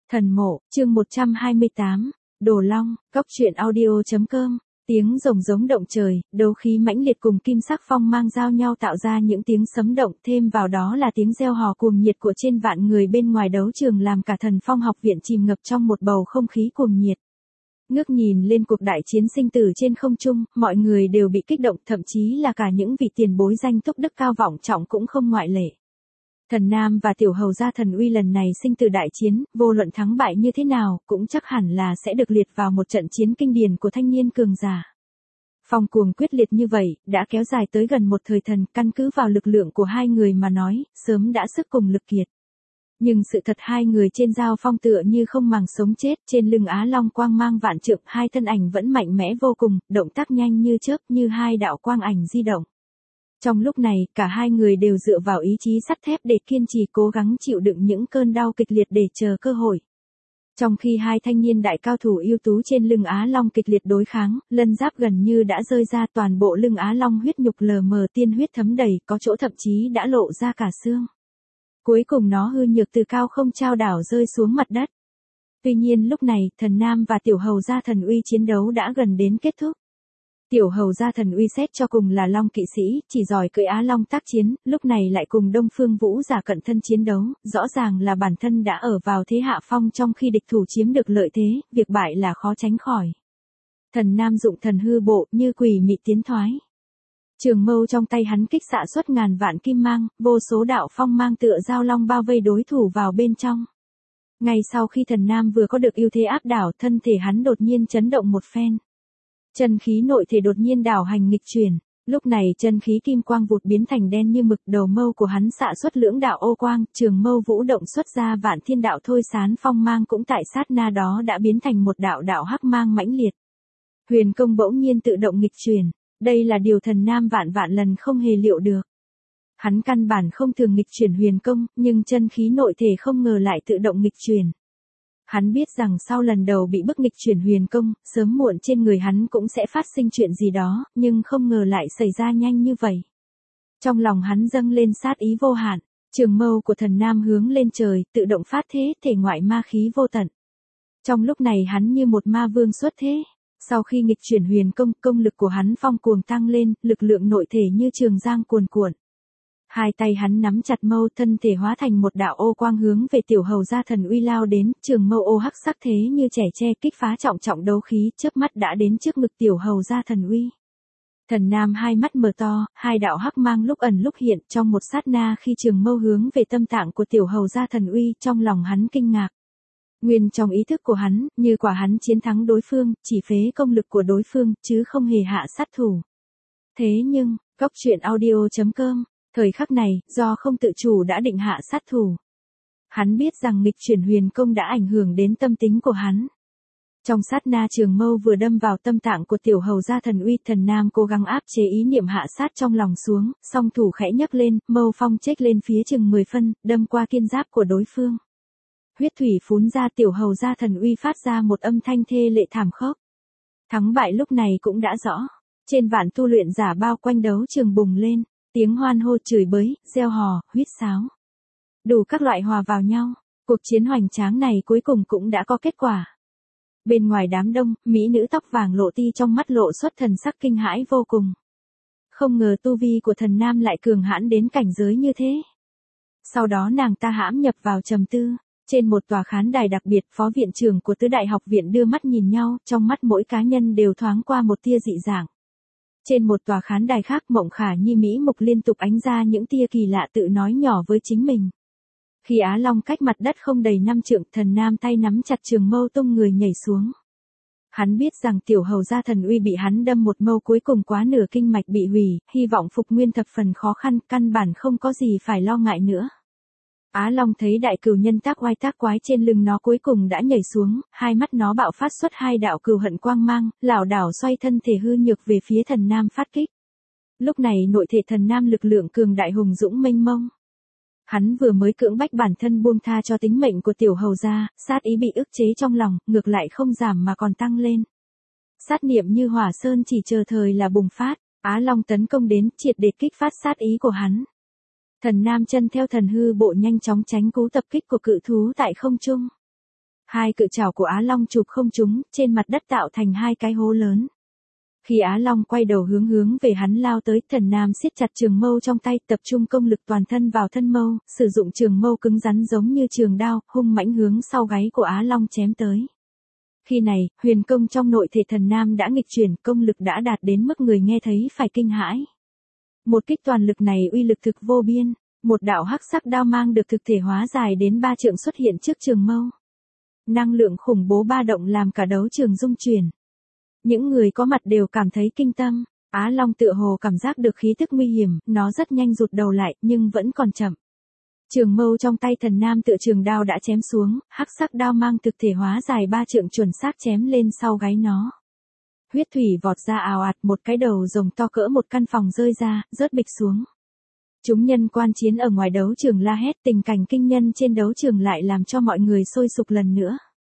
Thần mộ, chương 128, Đồ Long, Cóc truyện audio.com, tiếng rồng giống động trời, đấu khí mãnh liệt cùng kim sắc phong mang giao nhau tạo ra những tiếng sấm động, thêm vào đó là tiếng reo hò cuồng nhiệt của trên vạn người bên ngoài đấu trường làm cả Thần Phong học viện chìm ngập trong một bầu không khí cuồng nhiệt. Ngước nhìn lên cuộc đại chiến sinh tử trên không trung, mọi người đều bị kích động, thậm chí là cả những vị tiền bối danh túc đức cao vọng trọng cũng không ngoại lệ. Thần Nam và Tiểu Hầu gia Thần Uy lần này sinh tử đại chiến, vô luận thắng bại như thế nào, cũng chắc hẳn là sẽ được liệt vào một trận chiến kinh điển của thanh niên cường giả. Phong cuồng quyết liệt như vậy, đã kéo dài tới gần một thời thần, căn cứ vào lực lượng của hai người mà nói, sớm đã sức cùng lực kiệt. Nhưng sự thật hai người trên giao phong tựa như không màng sống chết, trên lưng Á Long quang mang vạn trượng, hai thân ảnh vẫn mạnh mẽ vô cùng, động tác nhanh như chớp, như hai đạo quang ảnh di động. Trong lúc này, cả hai người đều dựa vào ý chí sắt thép để kiên trì cố gắng chịu đựng những cơn đau kịch liệt để chờ cơ hội. Trong khi hai thanh niên đại cao thủ ưu tú trên lưng Á Long kịch liệt đối kháng, lân giáp gần như đã rơi ra, toàn bộ lưng Á Long huyết nhục lờ mờ, tiên huyết thấm đầy, có chỗ thậm chí đã lộ ra cả xương. Cuối cùng nó hư nhược từ cao không chao đảo rơi xuống mặt đất. Tuy nhiên lúc này, Thần Nam và Tiểu Hầu gia Thần Uy chiến đấu đã gần đến kết thúc. Tiểu Hầu gia Thần Uy xét cho cùng là Long kỵ sĩ, chỉ giỏi cưỡi Á Long tác chiến, lúc này lại cùng Đông Phương Vũ giả cận thân chiến đấu, rõ ràng là bản thân đã ở vào thế hạ phong trong khi địch thủ chiếm được lợi thế, việc bại là khó tránh khỏi. Thần Nam dụng thần hư bộ như quỷ mị tiến thoái. Trường mâu trong tay hắn kích xạ xuất ngàn vạn kim mang, vô số đạo phong mang tựa dao long bao vây đối thủ vào bên trong. Ngay sau khi Thần Nam vừa có được ưu thế áp đảo, thân thể hắn đột nhiên chấn động một phen. Chân khí nội thể đột nhiên đảo hành nghịch chuyển, lúc này chân khí kim quang vụt biến thành đen như mực, đầu mâu của hắn xạ xuất lưỡng đạo ô quang, trường mâu vũ động xuất ra vạn thiên đạo thôi sán phong mang cũng tại sát na đó đã biến thành một đạo đạo hắc mang mãnh liệt. Huyền công bỗng nhiên tự động nghịch chuyển, đây là điều Thần Nam vạn lần không hề liệu được. Hắn căn bản không thường nghịch chuyển huyền công, nhưng chân khí nội thể không ngờ lại tự động nghịch chuyển. Hắn biết rằng sau lần đầu bị bức nghịch chuyển huyền công, sớm muộn trên người hắn cũng sẽ phát sinh chuyện gì đó, nhưng không ngờ lại xảy ra nhanh như vậy. Trong lòng hắn dâng lên sát ý vô hạn, trường mâu của Thần Nam hướng lên trời, tự động phát thế, thể ngoại ma khí vô tận. Trong lúc này hắn như một ma vương xuất thế. Sau khi nghịch chuyển huyền công, công lực của hắn phong cuồng tăng lên, lực lượng nội thể như trường giang cuồn cuộn. Hai tay hắn nắm chặt mâu, thân thể hóa thành một đạo ô quang hướng về Tiểu Hầu gia Thần Uy lao đến, trường mâu ô hắc sắc thế như trẻ tre kích phá trọng đấu khí, chớp mắt đã đến trước ngực Tiểu Hầu gia Thần Uy. Thần Nam hai mắt mở to, hai đạo hắc mang lúc ẩn lúc hiện, trong một sát na khi trường mâu hướng về tâm tạng của Tiểu Hầu gia Thần Uy, trong lòng hắn kinh ngạc. Nguyên trong ý thức của hắn, như quả hắn chiến thắng đối phương, chỉ phế công lực của đối phương, chứ không hề hạ sát thủ. Thế nhưng, Cóc truyện audio.com, thời khắc này, do không tự chủ đã định hạ sát thủ. Hắn biết rằng nghịch chuyển huyền công đã ảnh hưởng đến tâm tính của hắn. Trong sát na trường mâu vừa đâm vào tâm tạng của Tiểu Hầu gia Thần Uy, Thần Nam cố gắng áp chế ý niệm hạ sát trong lòng xuống, song thủ khẽ nhấc lên, mâu phong chếch lên phía chừng 10 phân, đâm qua kiên giáp của đối phương. Huyết thủy phún ra, Tiểu Hầu gia Thần Uy phát ra một âm thanh thê lệ thảm khốc. Thắng bại lúc này cũng đã rõ. Trên vạn tu luyện giả bao quanh đấu trường bùng lên, tiếng hoan hô, chửi bới, reo hò, huýt sáo. Đủ các loại hòa vào nhau, cuộc chiến hoành tráng này cuối cùng cũng đã có kết quả. Bên ngoài đám đông, mỹ nữ tóc vàng lộ ti trong mắt lộ xuất thần sắc kinh hãi vô cùng. Không ngờ tu vi của Thần Nam lại cường hãn đến cảnh giới như thế. Sau đó nàng ta hãm nhập vào trầm tư. Trên một tòa khán đài đặc biệt, phó viện trưởng của tứ đại học viện đưa mắt nhìn nhau, trong mắt mỗi cá nhân đều thoáng qua một tia dị dạng. Trên một tòa khán đài khác, Mộng Khả Nhi mỹ mục liên tục ánh ra những tia kỳ lạ tự nói nhỏ với chính mình. Khi Á Long cách mặt đất không đầy 5 trượng, Thần Nam tay nắm chặt trường mâu tung người nhảy xuống. Hắn biết rằng Tiểu Hầu gia Thần Uy bị hắn đâm một mâu cuối cùng quá nửa kinh mạch bị hủy, hy vọng phục nguyên thập phần khó khăn, căn bản không có gì phải lo ngại nữa. Á Long thấy đại cừu nhân tác oai tác quái trên lưng nó cuối cùng đã nhảy xuống, hai mắt nó bạo phát xuất hai đạo cừu hận quang mang, lảo đảo xoay thân thể hư nhược về phía Thần Nam phát kích. Lúc này nội thể Thần Nam lực lượng cường đại hùng dũng mênh mông. Hắn vừa mới cưỡng bách bản thân buông tha cho tính mệnh của Tiểu Hầu gia, sát ý bị ức chế trong lòng, ngược lại không giảm mà còn tăng lên. Sát niệm như hỏa sơn chỉ chờ thời là bùng phát, Á Long tấn công đến, triệt để kích phát sát ý của hắn. Thần Nam chân theo thần hư bộ nhanh chóng tránh cú tập kích của cự thú tại không trung. Hai cự trảo của Á Long chụp không trúng, trên mặt đất tạo thành hai cái hố lớn. Khi Á Long quay đầu hướng về hắn lao tới, Thần Nam siết chặt trường mâu trong tay, tập trung công lực toàn thân vào thân mâu, sử dụng trường mâu cứng rắn giống như trường đao, hung mãnh hướng sau gáy của Á Long chém tới. Khi này, huyền công trong nội thể Thần Nam đã nghịch chuyển, công lực đã đạt đến mức người nghe thấy phải kinh hãi. Một kích toàn lực này uy lực thực vô biên, một đạo hắc sắc đao mang được thực thể hóa dài đến 3 trượng xuất hiện trước trường mâu. Năng lượng khủng bố ba động làm cả đấu trường rung chuyển. Những người có mặt đều cảm thấy kinh tâm, Á Long tựa hồ cảm giác được khí tức nguy hiểm, nó rất nhanh rụt đầu lại, nhưng vẫn còn chậm. Trường mâu trong tay Thần Nam tựa trường đao đã chém xuống, hắc sắc đao mang thực thể hóa dài 3 trượng chuẩn xác chém lên sau gáy nó. Huyết thủy vọt ra ào ạt, một cái đầu rồng to cỡ một căn phòng rơi ra, rớt bịch xuống. Chúng nhân quan chiến ở ngoài đấu trường la hét, tình cảnh kinh nhân trên đấu trường lại làm cho mọi người sôi sục lần nữa.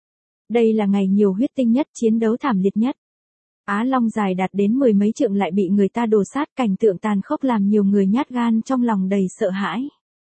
Đây là ngày nhiều huyết tinh nhất, chiến đấu thảm liệt nhất. Á Long dài đạt đến 10 mấy trượng lại bị người ta đổ sát, cảnh tượng tàn khốc làm nhiều người nhát gan trong lòng đầy sợ hãi.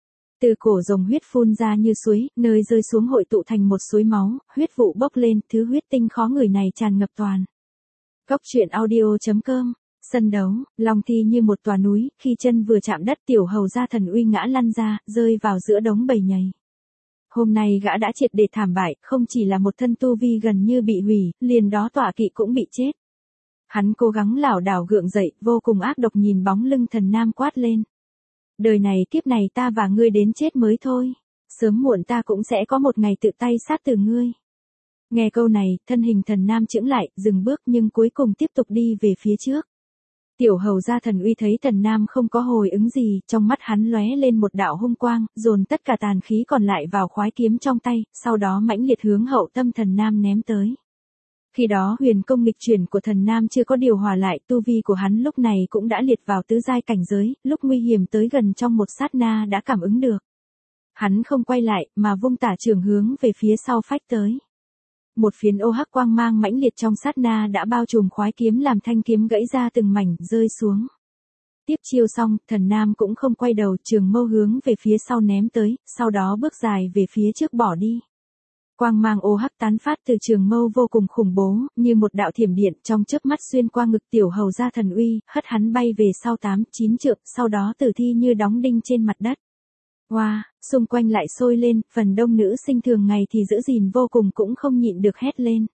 Từ cổ rồng huyết phun ra như suối, nơi rơi xuống hội tụ thành một suối máu, huyết vụ bốc lên, thứ huyết tinh khó ngửi này tràn ngập toàn. Góc truyện audio.com. Sân đấu, Long Thi như một tòa núi, khi chân vừa chạm đất Tiểu Hầu Gia Thần Uy ngã lăn ra, rơi vào giữa đống bầy nhầy. Hôm nay gã đã triệt để thảm bại, không chỉ là một thân tu vi gần như bị hủy, liền đó tọa kỵ cũng bị chết. Hắn cố gắng lảo đảo gượng dậy, vô cùng ác độc nhìn bóng lưng Thần Nam quát lên. Đời này kiếp này ta và ngươi đến chết mới thôi. Sớm muộn ta cũng sẽ có một ngày tự tay sát tử ngươi. Nghe câu này, thân hình Thần Nam chững lại, dừng bước nhưng cuối cùng tiếp tục đi về phía trước. Tiểu Hầu Gia Thần Uy thấy Thần Nam không có hồi ứng gì, trong mắt hắn lóe lên một đạo hung quang, dồn tất cả tàn khí còn lại vào khoái kiếm trong tay, sau đó mãnh liệt hướng hậu tâm Thần Nam ném tới. Khi đó huyền công nghịch chuyển của Thần Nam chưa có điều hòa lại, tu vi của hắn lúc này cũng đã liệt vào tứ giai cảnh giới, lúc nguy hiểm tới gần trong một sát na đã cảm ứng được. Hắn không quay lại, mà vung tả trường hướng về phía sau phách tới. Một phiến ô hắc quang mang mãnh liệt trong sát na đã bao trùm khoái kiếm làm thanh kiếm gãy ra từng mảnh, rơi xuống. Tiếp chiêu xong, Thần Nam cũng không quay đầu, trường mâu hướng về phía sau ném tới, sau đó bước dài về phía trước bỏ đi. Quang mang ô hắc tán phát từ trường mâu vô cùng khủng bố, như một đạo thiểm điện trong chớp mắt xuyên qua ngực Tiểu Hầu Gia Thần Uy, hất hắn bay về sau 8-9 trượng, sau đó tử thi như đóng đinh trên mặt đất. Wow, xung quanh lại sôi lên, phần đông nữ sinh thường ngày thì giữ gìn vô cùng cũng không nhịn được hét lên.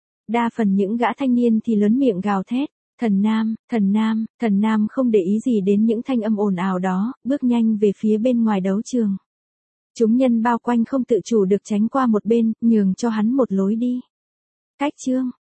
Đa phần những gã thanh niên thì lớn miệng gào thét, Thần Nam, Thần Nam, Thần Nam không để ý gì đến những thanh âm ồn ào đó, bước nhanh về phía bên ngoài đấu trường. Chúng nhân bao quanh không tự chủ được tránh qua một bên, nhường cho hắn một lối đi. Cách chương